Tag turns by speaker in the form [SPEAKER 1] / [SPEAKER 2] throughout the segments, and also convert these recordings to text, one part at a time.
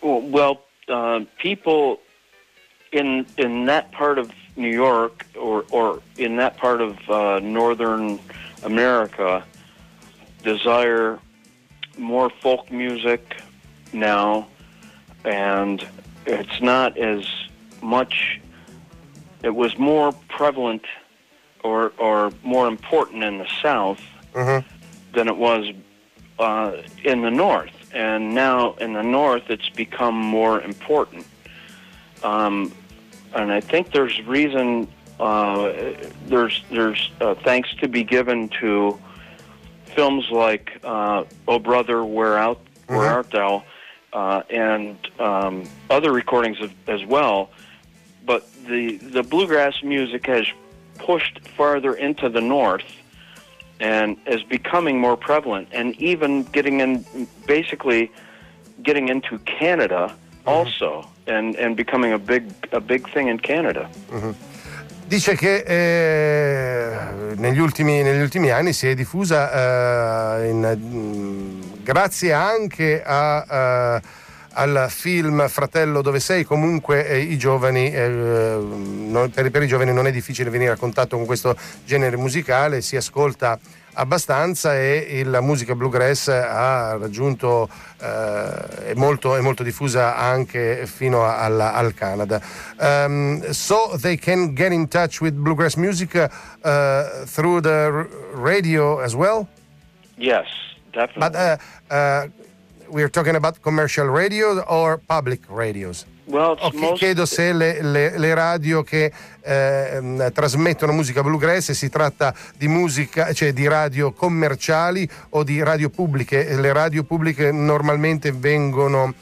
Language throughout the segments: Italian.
[SPEAKER 1] Well, people in that part of New York or in that part of northern America desire more folk music now, and it's not as much. It was more prevalent or more important in the South than it was in the North, and now in the North it's become more important. And I think there's reason. There's thanks to be given to films like "Oh Brother, Where Art Thou," and other recordings as well. But the bluegrass music has pushed farther into the North and is becoming more prevalent, and even getting into Canada also, and becoming a big thing in Canada.
[SPEAKER 2] Dice che negli ultimi anni si è diffusa grazie anche al film Fratello dove sei. Comunque i giovani per i giovani non è difficile venire a contatto con questo genere musicale, si ascolta abbastanza e la musica bluegrass ha raggiunto è molto diffusa anche fino al Canada. So they can get in touch with bluegrass music through the radio as well?
[SPEAKER 1] Yes, definitely.
[SPEAKER 2] But we're talking about commercial radio or public radios?
[SPEAKER 1] Well,
[SPEAKER 2] chiedo se le radio che trasmettono musica bluegrass, si tratta di musica, cioè di radio commerciali o di radio pubbliche. Le radio pubbliche normalmente vengono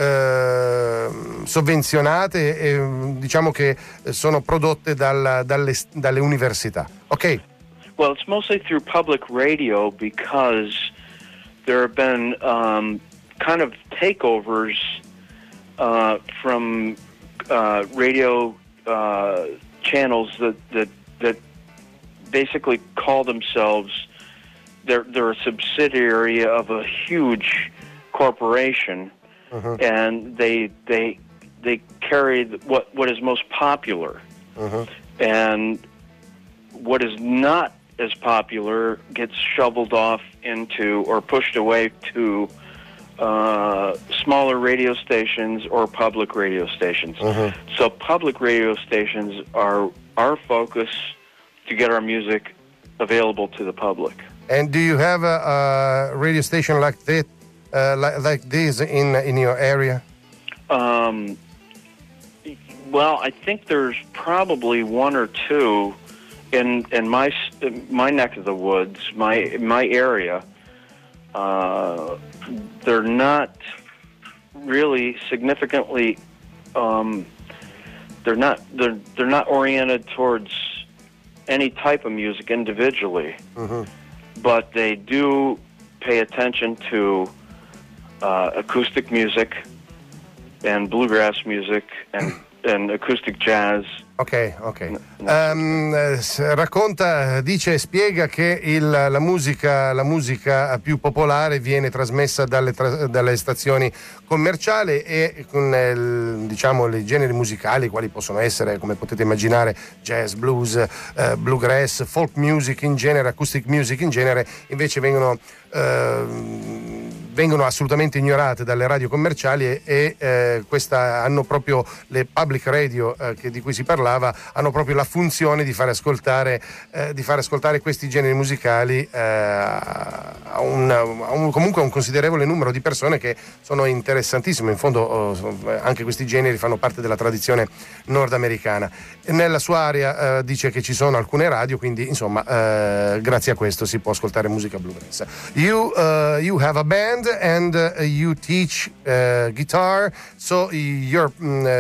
[SPEAKER 2] sovvenzionate e diciamo che sono prodotte dalle università. Ok?
[SPEAKER 1] Well, it's mostly through public radio because there have been kind of takeovers from radio channels that basically call themselves they're a subsidiary of a huge corporation, and they carry what is most popular, and what is not as popular gets shoveled off into or pushed away to smaller radio stations or public radio stations. So public radio stations are our focus to get our music available to the public.
[SPEAKER 2] And do you have a radio station like that, like this in your area?
[SPEAKER 1] Well, I think there's probably one or two in my neck of the woods, my area. They're not really significantly. They're not oriented towards any type of music individually, but they do pay attention to acoustic music and bluegrass music and acoustic jazz.
[SPEAKER 2] Ok. Racconta, dice e spiega che la musica più popolare viene trasmessa dalle stazioni commerciali e con diciamo i generi musicali quali possono essere, come potete immaginare, jazz, blues, bluegrass, folk music in genere, acoustic music in genere, invece vengono assolutamente ignorate dalle radio commerciali e questa hanno proprio le public radio di cui si parlava, hanno proprio la funzione di fare ascoltare questi generi musicali comunque a un considerevole numero di persone che sono interessantissime. In fondo anche questi generi fanno parte della tradizione nordamericana. Nella sua area dice che ci sono alcune radio, quindi insomma grazie a questo si può ascoltare musica bluegrass. You have a band and you teach guitar, so you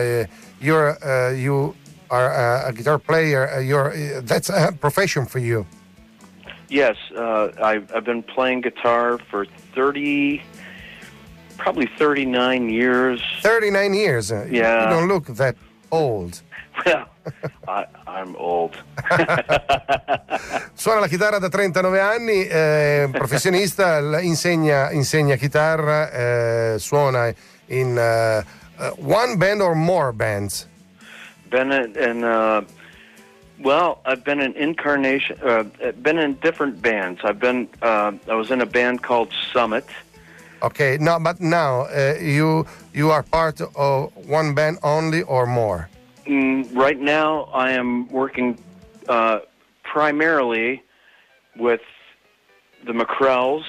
[SPEAKER 2] are a guitar player. That's a profession for you.
[SPEAKER 1] Yes, I've been playing guitar for probably 39 years.
[SPEAKER 2] 39 years?
[SPEAKER 1] Yeah.
[SPEAKER 2] You don't look that old.
[SPEAKER 1] Well, I'm old.
[SPEAKER 2] Suona la chitarra da 39 anni, professionista, insegna chitarra, suona in one band or more bands?
[SPEAKER 1] Been in well, I've been in Incarnation. Been in different bands. I was in a band called Summit.
[SPEAKER 2] Okay, no, but now you are part of one band only or more?
[SPEAKER 1] Right now, I am working primarily with the McCrells,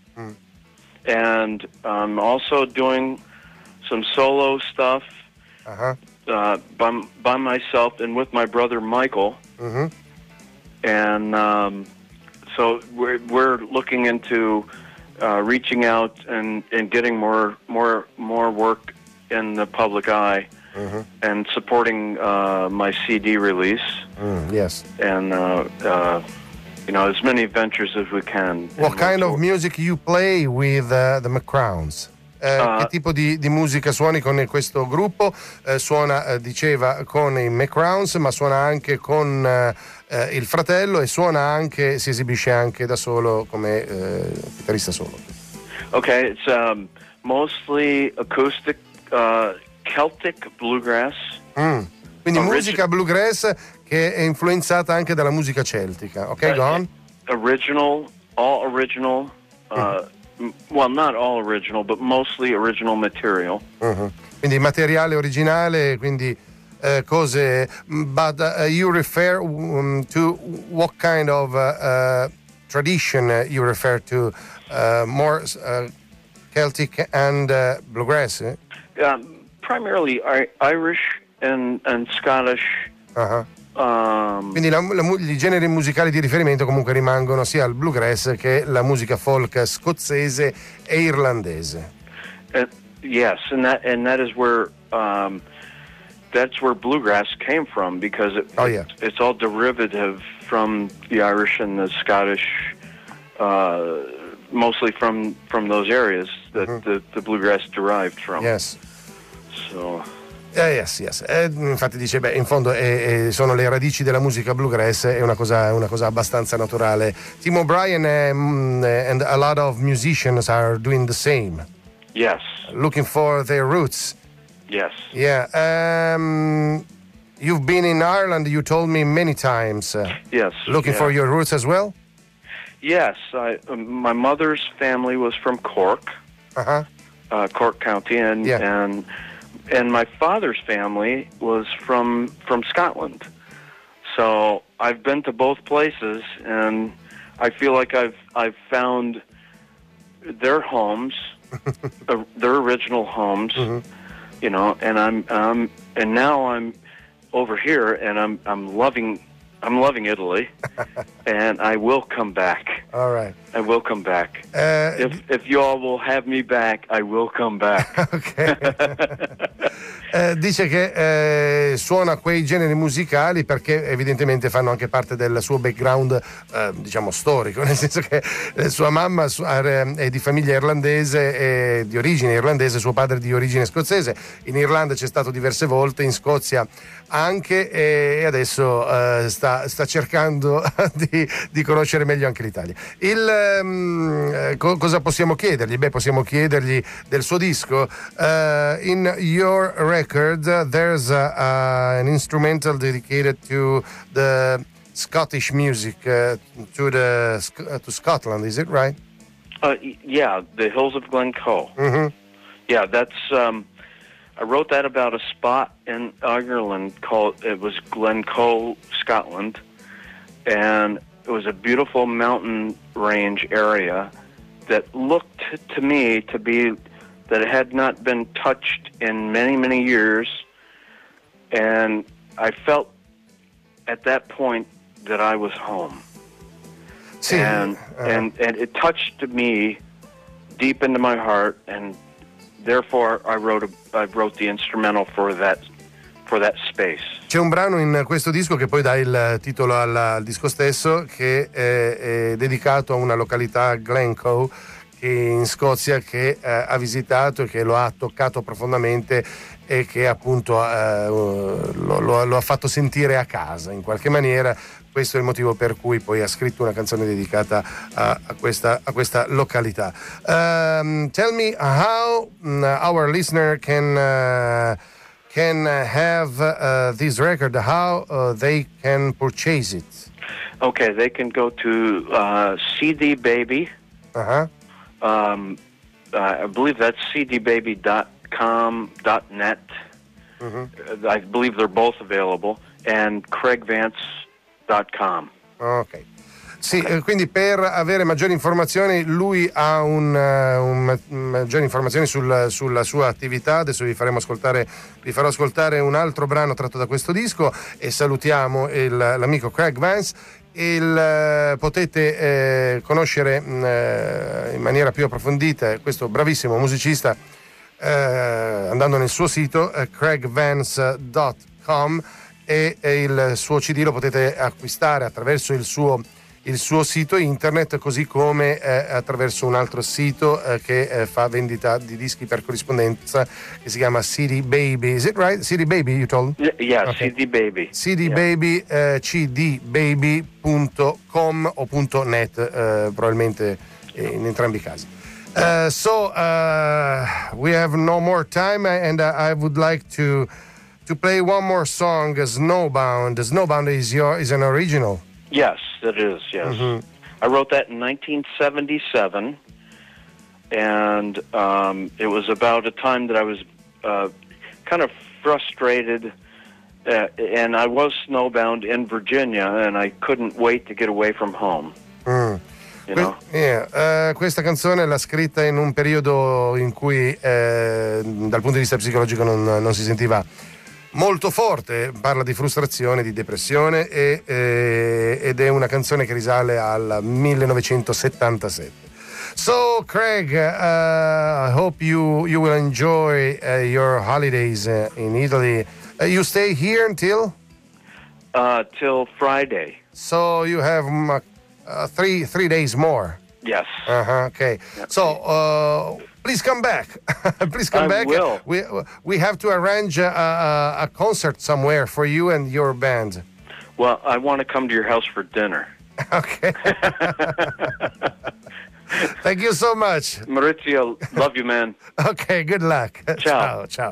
[SPEAKER 1] and I'm also doing some solo stuff. By myself and with my brother Michael, and so we're looking into reaching out and getting more work in the public eye, and supporting my CD release.
[SPEAKER 2] Yes,
[SPEAKER 1] and as many ventures as we can.
[SPEAKER 2] What kind of music you play with the McCrowns? Che tipo di musica suoni con questo gruppo? Suona, diceva, con i McCrowns, ma suona anche con il fratello e suona anche, si esibisce anche da solo come chitarrista solo.
[SPEAKER 1] Okay, it's mostly acoustic, Celtic bluegrass.
[SPEAKER 2] Quindi musica bluegrass che è influenzata anche dalla musica celtica. Ok, go on.
[SPEAKER 1] All original. Well, not all original, but mostly original material.
[SPEAKER 2] Quindi materiale originale, quindi cose. But you refer to what kind of tradition you refer to? More Celtic and bluegrass?
[SPEAKER 1] Primarily Irish and Scottish.
[SPEAKER 2] Quindi i generi musicali di riferimento comunque rimangono sia il bluegrass che la musica folk scozzese e irlandese.
[SPEAKER 1] Yes, and that is where that's where bluegrass came from, because it's all derivative from the Irish and the Scottish, mostly from those areas that the bluegrass derived from.
[SPEAKER 2] Yes.
[SPEAKER 1] So.
[SPEAKER 2] Yes. Infatti dice, in fondo sono le radici della musica bluegrass, è una cosa abbastanza naturale. Tim O'Brien and a lot of musicians are doing the same.
[SPEAKER 1] Yes.
[SPEAKER 2] Looking for their roots.
[SPEAKER 1] Yes.
[SPEAKER 2] Yeah. You've been in Ireland, you told me many times.
[SPEAKER 1] Yes.
[SPEAKER 2] Looking for your roots as well?
[SPEAKER 1] Yes. My mother's family was from Cork. Cork County, and my father's family was from Scotland. So I've been to both places, and I feel like I've found their homes, their original homes, and now I'm over here, and I'm loving Italy, and I will come back.
[SPEAKER 2] All right.
[SPEAKER 1] I will come back. If you all will have me back, I will come back.
[SPEAKER 2] Okay. Dice che suona quei generi musicali perché evidentemente fanno anche parte del suo background, diciamo, storico, nel senso che sua mamma è di famiglia irlandese, di origine irlandese, suo padre di origine scozzese. In Irlanda c'è stato diverse volte, in Scozia anche, e adesso sta cercando di conoscere meglio anche l'Italia. Cosa possiamo chiedergli? Possiamo chiedergli del suo disco. In your record there's an instrumental dedicated to the Scottish music, to Scotland, is it right?
[SPEAKER 1] Yeah, the Hills of Glencoe. Yeah, that's I wrote that about a spot in Ireland it was Glencoe, Scotland, and it was a beautiful mountain range area that looked to me to be that it had not been touched in many, many years, and I felt at that point that I was home.
[SPEAKER 2] Sì,
[SPEAKER 1] and it touched me deep into my heart, and therefore I wrote the instrumental for that space.
[SPEAKER 2] C'è un brano in questo disco che poi dà il titolo al disco stesso, che è dedicato a una località, Glencoe, che in Scozia, che ha visitato e che lo ha toccato profondamente e che appunto lo ha fatto sentire a casa in qualche maniera. questo è il motivo per cui poi ha scritto una canzone dedicata a questa località. Tell me how our listener can have this record, how they can purchase it.
[SPEAKER 1] Okay, they can go to CD Baby.
[SPEAKER 2] Uh-huh.
[SPEAKER 1] I believe that's cdbaby.com.net.
[SPEAKER 2] Mm-hmm.
[SPEAKER 1] I believe they're both available. And craigvance.com.
[SPEAKER 2] Ok. Sì, quindi per avere maggiori informazioni, lui ha maggiori informazioni sulla sua attività. Adesso vi farò ascoltare un altro brano tratto da questo disco e salutiamo l'amico Craig Vance. Potete conoscere in maniera più approfondita questo bravissimo musicista andando nel suo sito craigvance.com e il suo CD lo potete acquistare attraverso il suo sito internet, così come attraverso un altro sito che fa vendita di dischi per corrispondenza, che si chiama CD Baby. Is it right? CD Baby, you told?
[SPEAKER 1] Yeah,
[SPEAKER 2] okay.
[SPEAKER 1] CD Baby.
[SPEAKER 2] CD Baby, cdbaby.com o .net, probabilmente in entrambi i casi. So we have no more time, and I would like to play one more song, Snowbound. Snowbound is an original.
[SPEAKER 1] Yes, it is, yes. Mm-hmm. I wrote that in 1977, and it was about a time that I was kind of frustrated, and I was snowbound in Virginia, and I couldn't wait to get away from home. You know?
[SPEAKER 2] Questa canzone l'ha scritta in un periodo in cui dal punto di vista psicologico non si sentiva molto forte, parla di frustrazione, di depressione ed è una canzone che risale al 1977. So Craig, I hope you will enjoy your holidays in Italy. You stay here until?
[SPEAKER 1] Till Friday.
[SPEAKER 2] So you have 3 days more.
[SPEAKER 1] Yes.
[SPEAKER 2] Okay. Yep. So please come back. Please come back.
[SPEAKER 1] Will.
[SPEAKER 2] We have to arrange a concert somewhere for you and your band.
[SPEAKER 1] Well, I want to come to your house for dinner.
[SPEAKER 2] Okay. Thank you so much.
[SPEAKER 1] Maurizio, love you, man.
[SPEAKER 2] Okay, good luck.
[SPEAKER 1] Ciao.
[SPEAKER 2] Ciao.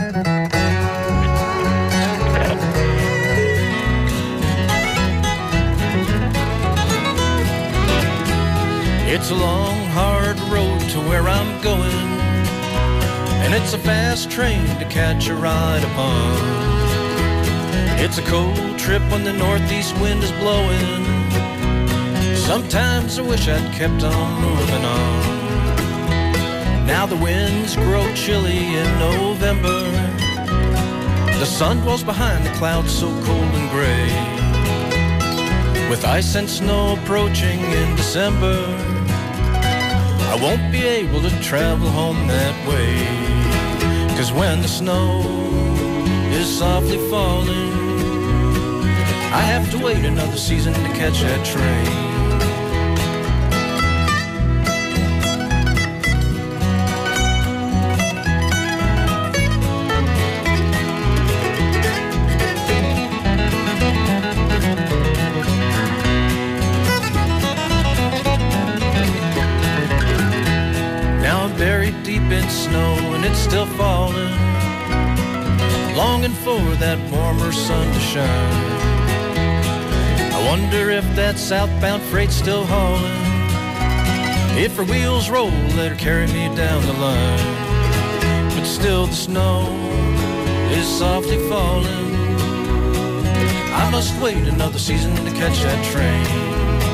[SPEAKER 3] It's a long, hard road to where I'm going, and it's a fast train to catch a ride upon. It's a cold trip when the northeast wind is blowing. Sometimes I wish I'd kept on moving on. Now the winds grow chilly in November. The sun dwells behind the clouds so cold and gray. With ice and snow approaching in December, I won't be able to travel home that way. 'Cause when the snow is softly falling, I have to wait another season to catch that train. Snow and it's still falling, longing for that warmer sun to shine. I wonder if that southbound freight's still hauling. If her wheels roll, let her carry me down the line. But still the snow is softly falling. I must wait another season to catch that train.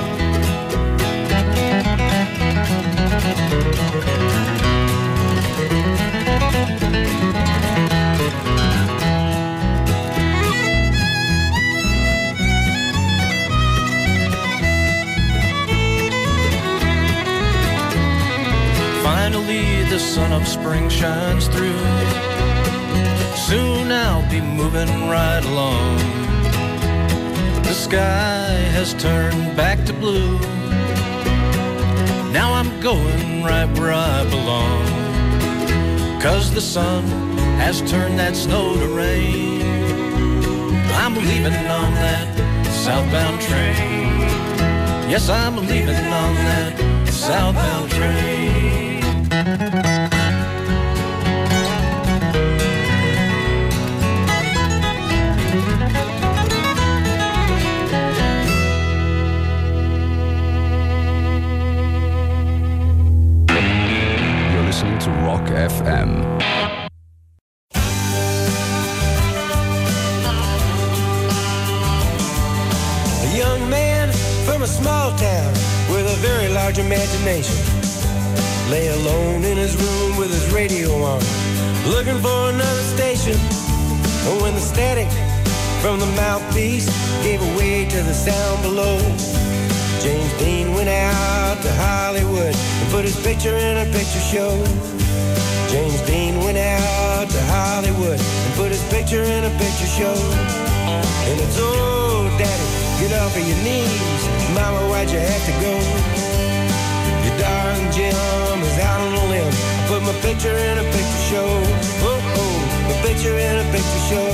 [SPEAKER 3] Finally the sun of spring shines through. Soon I'll be moving right along. The sky has turned back to blue. Now I'm going right where I belong. 'Cause the sun has turned that snow to rain. I'm leaving on that southbound train. Yes, I'm leaving on that southbound train.
[SPEAKER 4] You're listening to Rock FM.
[SPEAKER 5] A young man from a small town with a very large imagination lay alone in his room with his radio on, looking for another station. And when the static from the mouthpiece gave way to the sound below, James Dean went out to Hollywood and put his picture in a picture show. James Dean went out to Hollywood and put his picture in a picture show. And it's, oh, Daddy, get off of your knees. Mama, why'd you have to go? Your darling Jim is out on a limb. I put my picture in a picture show. Oh, oh, my picture in a picture show.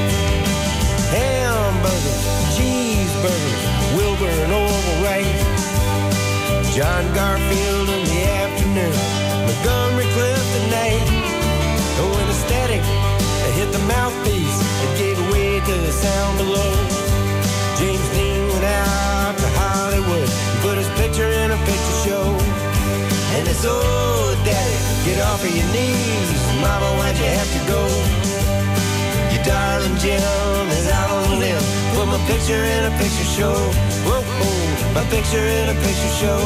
[SPEAKER 5] Hamburgers, cheeseburgers, Wilbur and Orville Wright, John Garfield in the afternoon, Montgomery Clift at night. And when the static hit the mouthpiece, it gave way to the sound below. James Dean went out to Hollywood and put his picture in a picture show. And it's, oh, Daddy, get off of your knees. Mama, why'd you have to go? Your darling Jim is out on a limb. Put my picture in a picture show. Whoa, whoa, my picture in a picture show.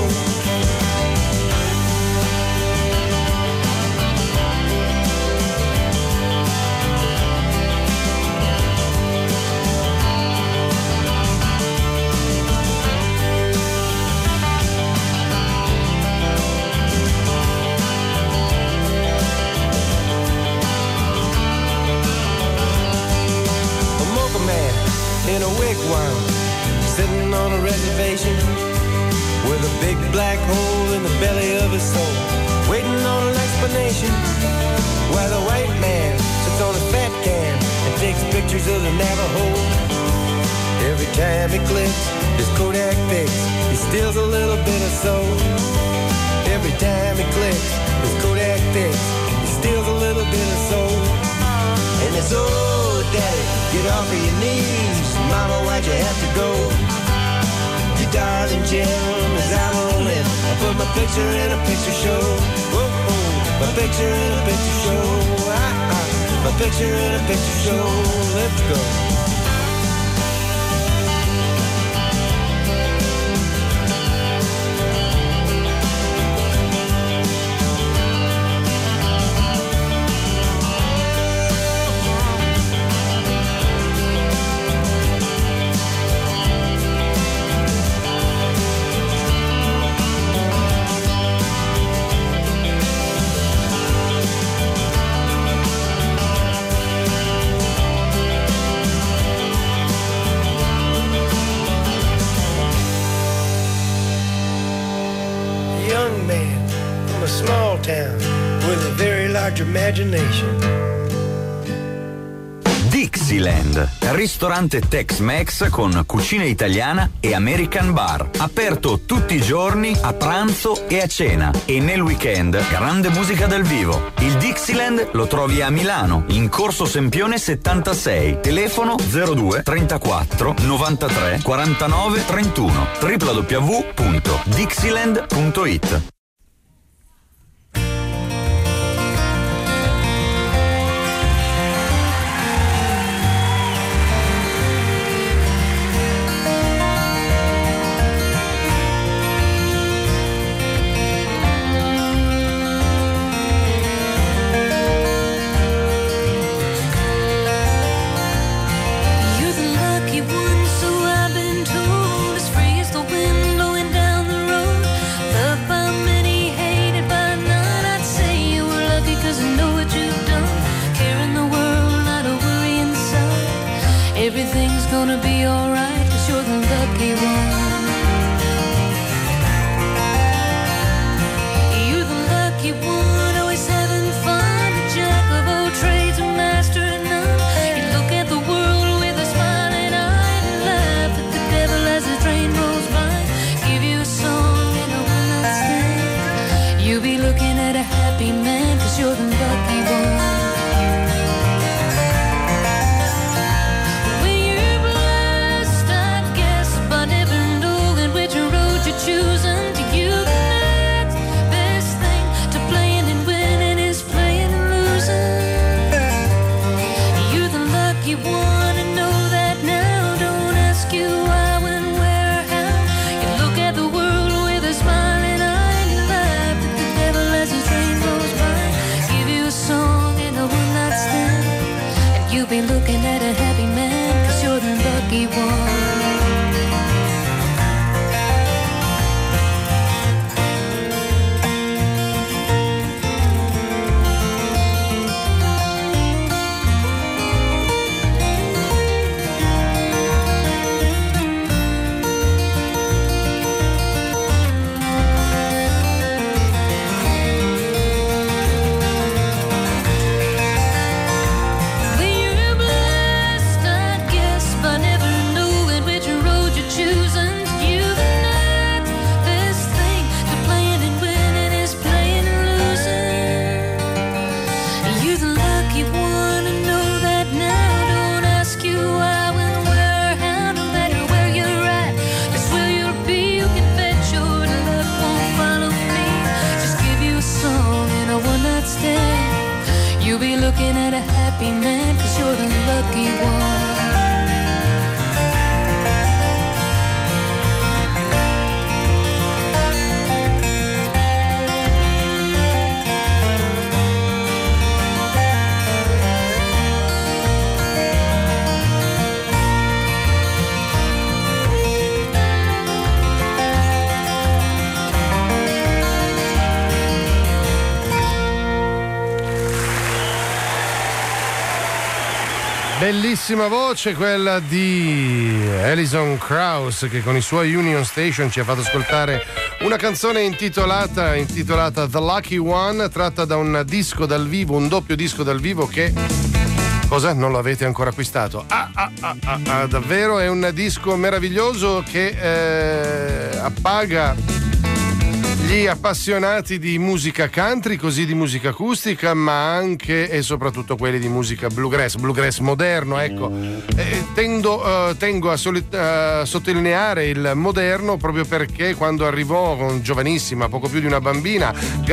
[SPEAKER 5] In a wigwam, sitting on a reservation with a big black hole in the belly of his soul, waiting on an explanation. While the white man sits on a fat can and takes pictures of the Navajo. Every time he clicks his Kodak fix, he steals a little bit of soul. Every time he clicks his Kodak fix, he steals a little bit of soul. And it's, oh, Daddy, get off of your knees. Mama, why'd you have to go? Your darling Jim is out on a limb. I put my picture in a picture show. Whoa, oh, my picture in a picture show. My picture in a picture show. Let's go. Small town with a very large imagination.
[SPEAKER 6] Dixieland, ristorante Tex-Mex con cucina italiana e American bar, aperto tutti i giorni a pranzo e a cena, e nel weekend grande musica dal vivo. Il Dixieland lo trovi a Milano, in Corso Sempione 76, telefono 02 34 93 49 31, www.dixieland.it.
[SPEAKER 7] Everything's gonna be alright, 'cause you're the lucky one. You're the lucky one, always having fun. A jack of all trades, a master of none. You look at the world with a smiling eye and laugh at the you'll be looking at a happy man, 'cause you're the lucky one. You'll be looking at a happy man, 'cause you're the lucky one.
[SPEAKER 2] Bellissima voce quella di Alison Krauss, che con i suoi Union Station ci ha fatto ascoltare una canzone intitolata The Lucky One, tratta da un disco dal vivo, un doppio disco dal vivo che... Cosa? Non lo avete ancora acquistato? Davvero è un disco meraviglioso che appaga gli appassionati di musica country, così di musica acustica, ma anche e soprattutto quelli di musica bluegrass moderno, ecco. Tengo a sottolineare il moderno proprio perché quando arrivò con giovanissima, poco più di una bambina,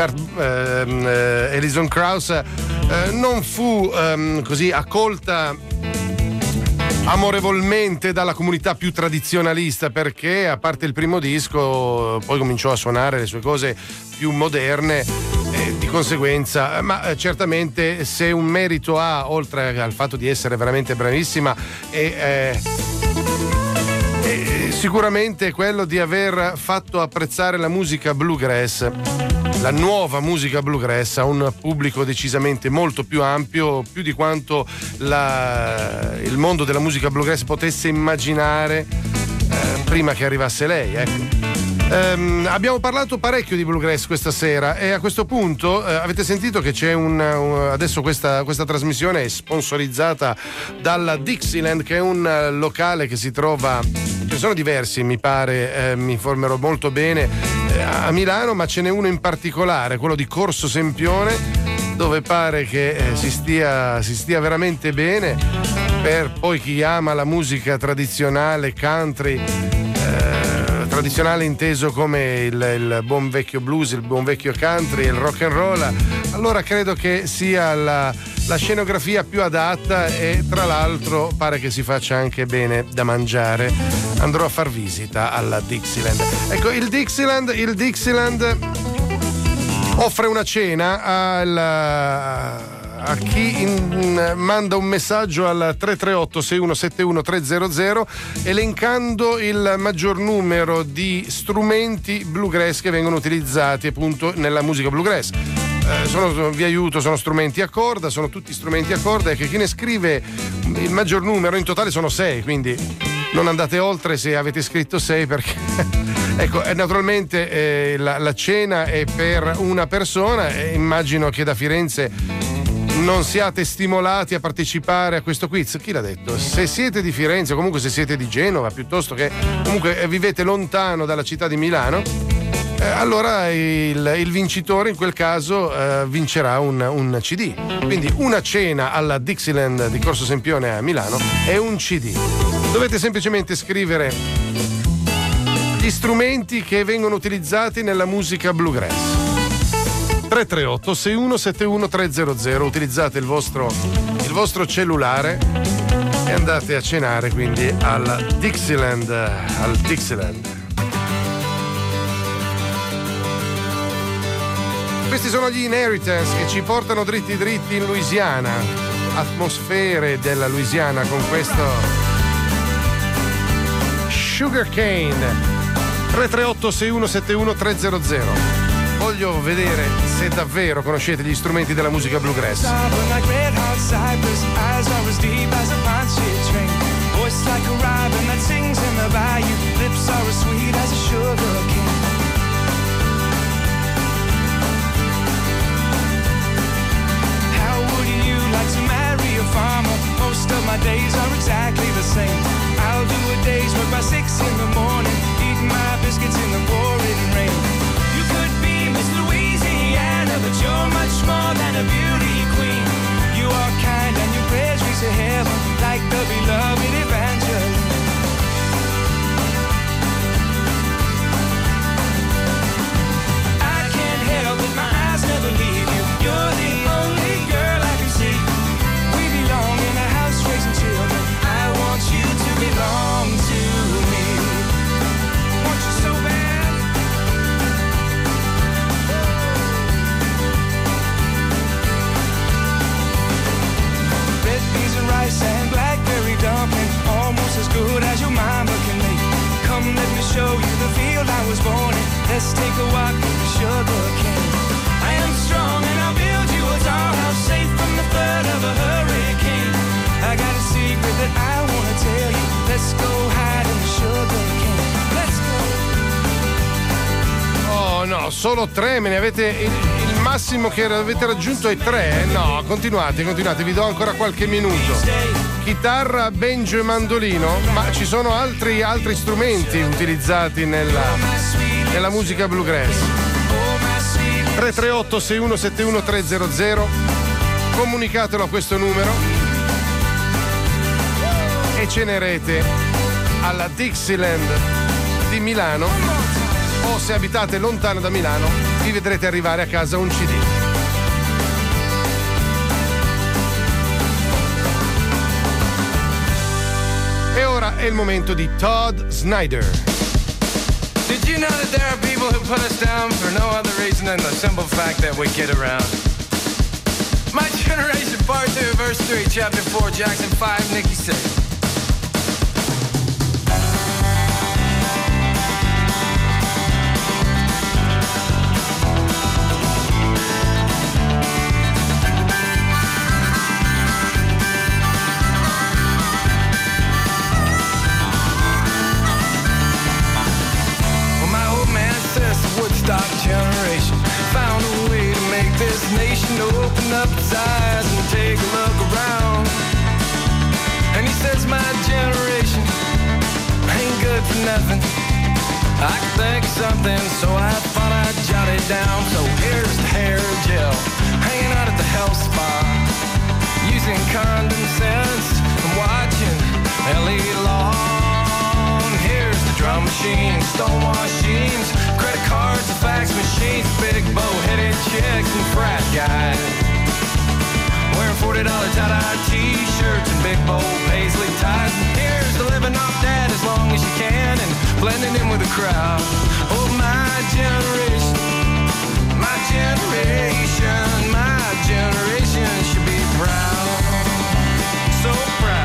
[SPEAKER 2] Alison Krauss non fu così accolta amorevolmente dalla comunità più tradizionalista, perché a parte il primo disco poi cominciò a suonare le sue cose più moderne e di conseguenza, ma certamente se un merito ha, oltre al fatto di essere veramente bravissima, sicuramente quello di aver fatto apprezzare la musica bluegrass, la nuova musica bluegrass, a un pubblico decisamente molto più ampio, più di quanto il mondo della musica bluegrass potesse immaginare prima che arrivasse lei, ecco. Abbiamo parlato parecchio di bluegrass questa sera e a questo punto avete sentito che c'è adesso questa trasmissione è sponsorizzata dalla Dixieland, che è un locale che si trova, ce ne sono diversi mi pare, mi informerò molto bene, a Milano, ma ce n'è uno in particolare, quello di Corso Sempione, dove pare che si stia veramente bene, per poi chi ama la musica tradizionale country, tradizionale inteso come il buon vecchio blues, il buon vecchio country, il rock and roll, allora credo che sia la scenografia più adatta, e tra l'altro pare che si faccia anche bene da mangiare. Andrò a far visita alla Dixieland. Ecco, il Dixieland offre una cena a chi manda un messaggio al 338-6171-300 elencando il maggior numero di strumenti bluegrass che vengono utilizzati appunto nella musica bluegrass. Vi aiuto, sono strumenti a corda, sono tutti strumenti a corda, e che chi ne scrive il maggior numero, in totale sono 6, quindi non andate oltre se avete scritto 6, perché ecco, naturalmente la cena è per una persona, e immagino che da Firenze non siate stimolati a partecipare a questo quiz. Chi l'ha detto? Se siete di Firenze o comunque se siete di Genova, piuttosto che comunque vivete lontano dalla città di Milano, allora il vincitore in quel caso vincerà un CD. Quindi una cena alla Dixieland di Corso Sempione a Milano è un CD. Dovete semplicemente scrivere gli strumenti che vengono utilizzati nella musica bluegrass. 338-6171-300. Utilizzate il vostro cellulare e andate a cenare quindi al Dixieland. Questi sono gli Inheritance che ci portano dritti in Louisiana. atmosfere della Louisiana con questo Sugar Cane. 338-6171-300. Voglio vedere se davvero conoscete gli strumenti della musica bluegrass.
[SPEAKER 8] Voice like a robin that sings in the bayou. Lips are as sweet as a sugar cane. How would you like to marry a farmer? Most of my days are exactly the same. I'll do a day's work by 6 in the morning, eating my biscuits in the pouring rain. You could be Miss Louisiana, but you're much more than a beauty queen. You are kind and your prayers reach to heaven like the beloved Evangeline. I can't help it, my eyes never leave you. You're the only girl I can see. We belong in a house raising children. I want you to belong to me. Want you so bad. Red beans and rice and blackberry dumpling, almost as good as your mama can make. Come, let me show you the field I was born in. Let's take a walk with the sugar cane. I am strong and I'll build you a dollhouse, safe from the flood of a hurricane. I got a secret that I wanna tell you. Let's go hide in the sugar cane. Let's go.
[SPEAKER 2] Oh no, solo 3, me ne avete il massimo che avete raggiunto è 3? No, continuate, vi do ancora qualche minuto. Chitarra, banjo e mandolino, ma ci sono altri strumenti utilizzati nella musica bluegrass. 338-6171-300, comunicatelo a questo numero e cenerete alla Dixieland di Milano, o se abitate lontano da Milano vi vedrete arrivare a casa un CD. E ora è il momento di Todd Snyder.
[SPEAKER 9] Did you know that there are people who put us down for no other reason than the simple fact that we get around? My Generation Part 2, Verse 3, Chapter 4, Jackson 5, Nikki 6. Woodstock generation found a way to make this nation open up its eyes and take a look around. And he says my generation ain't good for nothing. I could think of something, so I thought I'd jot it down. So here's the hair gel, hanging out at the health spa, using condom sense and watching L.A. Law. Here's the drum machine, stonewash jeans, credit cards and fax machines, big bow-headed chicks and frat guys wearing $40 tie-dye t-shirts and big bold paisley ties. And here's the living off that as long as you can and blending in with the crowd. Oh, my generation, my generation, my generation should be proud, so proud.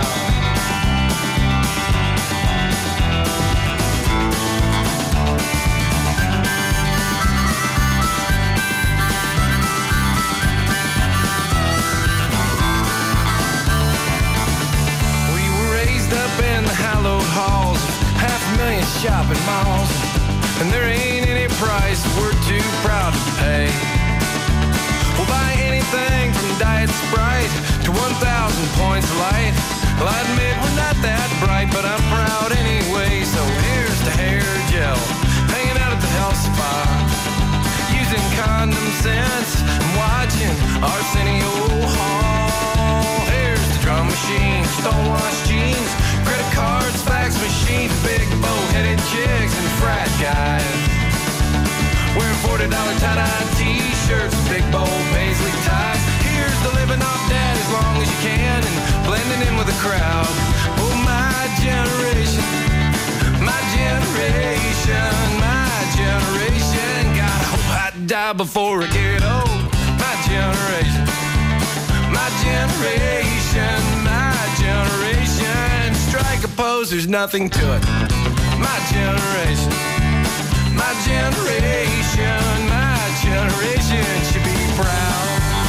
[SPEAKER 9] Halls of 500,000 shopping malls, and there ain't any price we're too proud to pay. We'll buy anything from Diet Sprite to 1,000 points of light. Well, I admit we're not that bright, but I'm proud anyway. So here's the hair gel, hanging out at the health spa, using condom sense and watching Arsenio Hall. Here's the drum machine, stonewash jeans, credit cards, fax machines, big bow-headed chicks and frat guys wearing $40 tie-dye t-shirts, big bold paisley ties. Here's the living off that as long as you can and blending in with the crowd. Oh, my generation, my generation, my generation. God, I hope I die before I get old. My generation, my generation. knows there's nothing to it. My generation, my generation, my generation should be proud.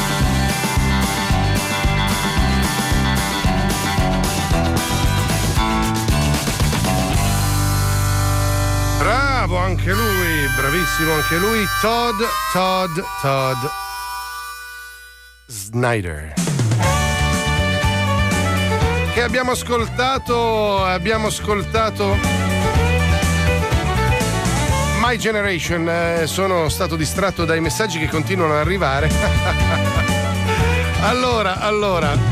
[SPEAKER 2] Bravo anche lui, bravissimo anche lui, Todd Snyder. Che abbiamo ascoltato My Generation. Sono stato distratto dai messaggi che continuano ad arrivare. Allora.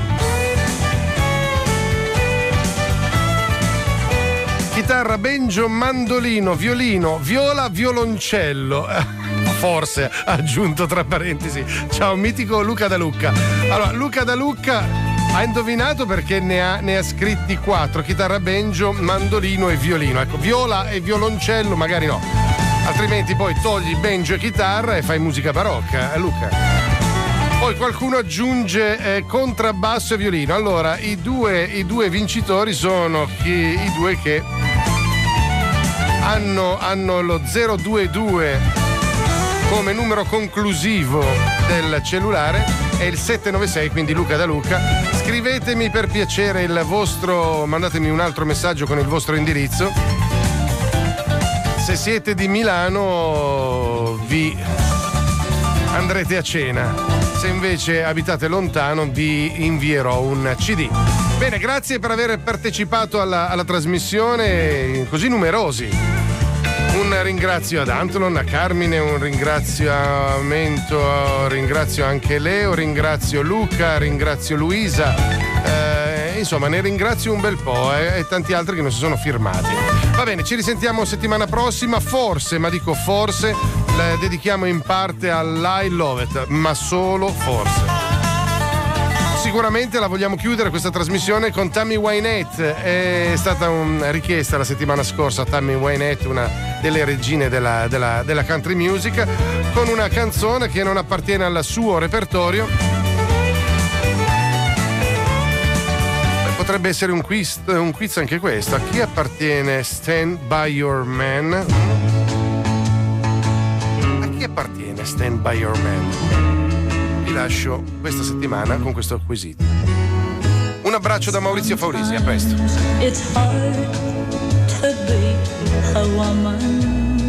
[SPEAKER 2] Chitarra, banjo, mandolino, violino, viola, violoncello. Forse, ha aggiunto tra parentesi. Ciao, mitico Luca Da Lucca. Allora, Luca Da Lucca ha indovinato perché ne ha scritti 4. Chitarra, banjo, mandolino e violino. Ecco, viola e violoncello magari no. Altrimenti poi togli banjo e chitarra e fai musica barocca, Luca. Poi qualcuno aggiunge contrabbasso e violino. Allora, i due vincitori sono i due che hanno lo 022 come numero conclusivo del cellulare e il 796, quindi Luca Da Lucca. Scrivetemi per piacere il vostro, mandatemi un altro messaggio con il vostro indirizzo. Se siete di Milano vi andrete a cena, se invece abitate lontano vi invierò un CD. Bene, grazie per aver partecipato alla trasmissione, così numerosi. Un ringrazio ad Antonon, a Carmine, un ringraziamento, ringrazio anche Leo, ringrazio Luca, ringrazio Luisa, insomma ne ringrazio un bel po' e tanti altri che non si sono firmati. Va bene, ci risentiamo settimana prossima, forse, ma dico forse, la dedichiamo in parte all'I Love It, ma solo forse. Sicuramente la vogliamo chiudere questa trasmissione con Tammy Wynette. È stata una richiesta la settimana scorsa Tammy Wynette, una delle regine della country music, con una canzone che non appartiene al suo repertorio. Potrebbe essere un quiz anche questo. A chi appartiene Stand By Your Man? A chi appartiene Stand By Your Man? Vi lascio questa settimana con questo quesito. Un abbraccio da Maurizio Faurisi, a presto.
[SPEAKER 10] It's hard to be a woman,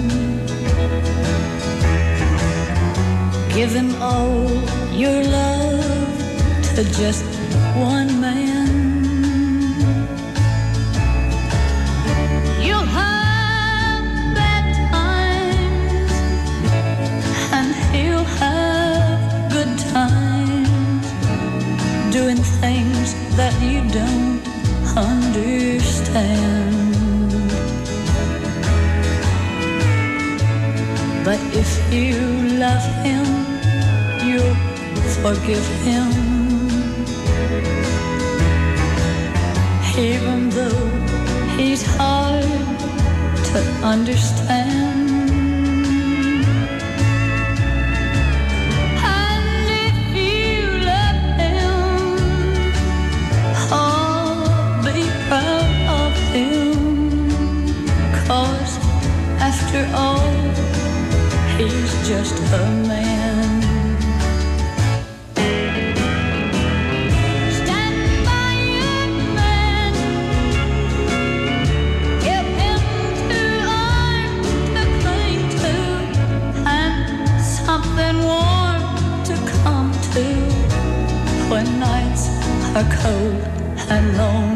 [SPEAKER 10] giving all your love to just one man. You'll have bad times and he'll have good times, doing things that you don't understand. But if you love him, you'll forgive him, even though he's hard to understand. After all, he's just a man. Stand by your man. Give him 2 arms to cling to and something warm to come to when nights are cold and lonely.